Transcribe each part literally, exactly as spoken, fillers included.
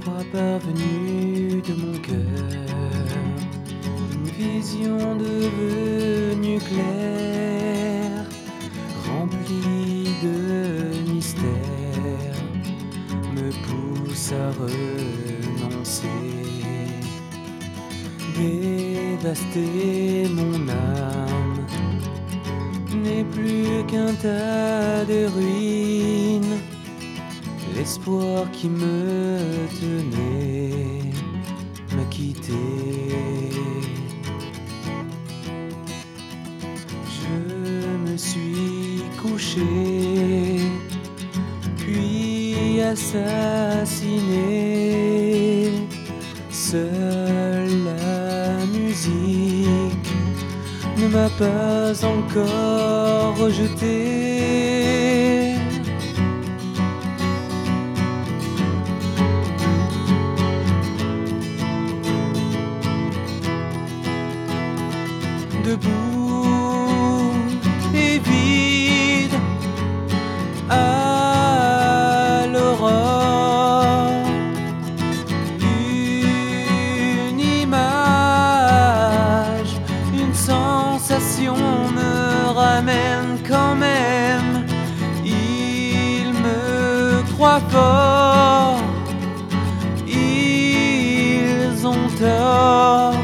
froid parvenu de mon cœur, une vision devenue claire, remplie de mystère, me pousse à renoncer. Dévaster mon âme n'est plus qu'un tas de ruines. L'espoir qui me tenait m'a quitté. Je me suis couché, puis assassiné. Seule la musique ne m'a pas encore rejeté. Debout et vide à l'aurore, une image, une sensation me ramène quand même. Ils me croient fort, ils ont tort.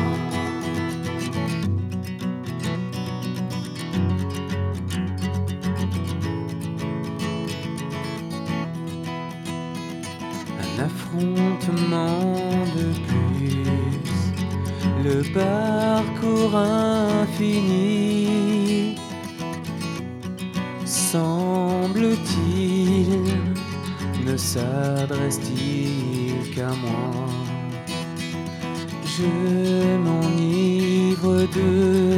Un affrontement de plus, le parcours infini, semble-t-il, ne s'adresse-t-il qu'à moi. Je m'enivre de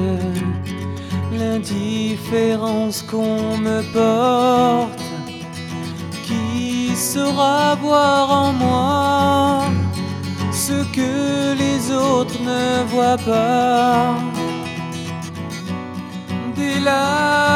l'indifférence qu'on me porte. Qui saura voir en moi ce que les autres ne voient pas? Dès là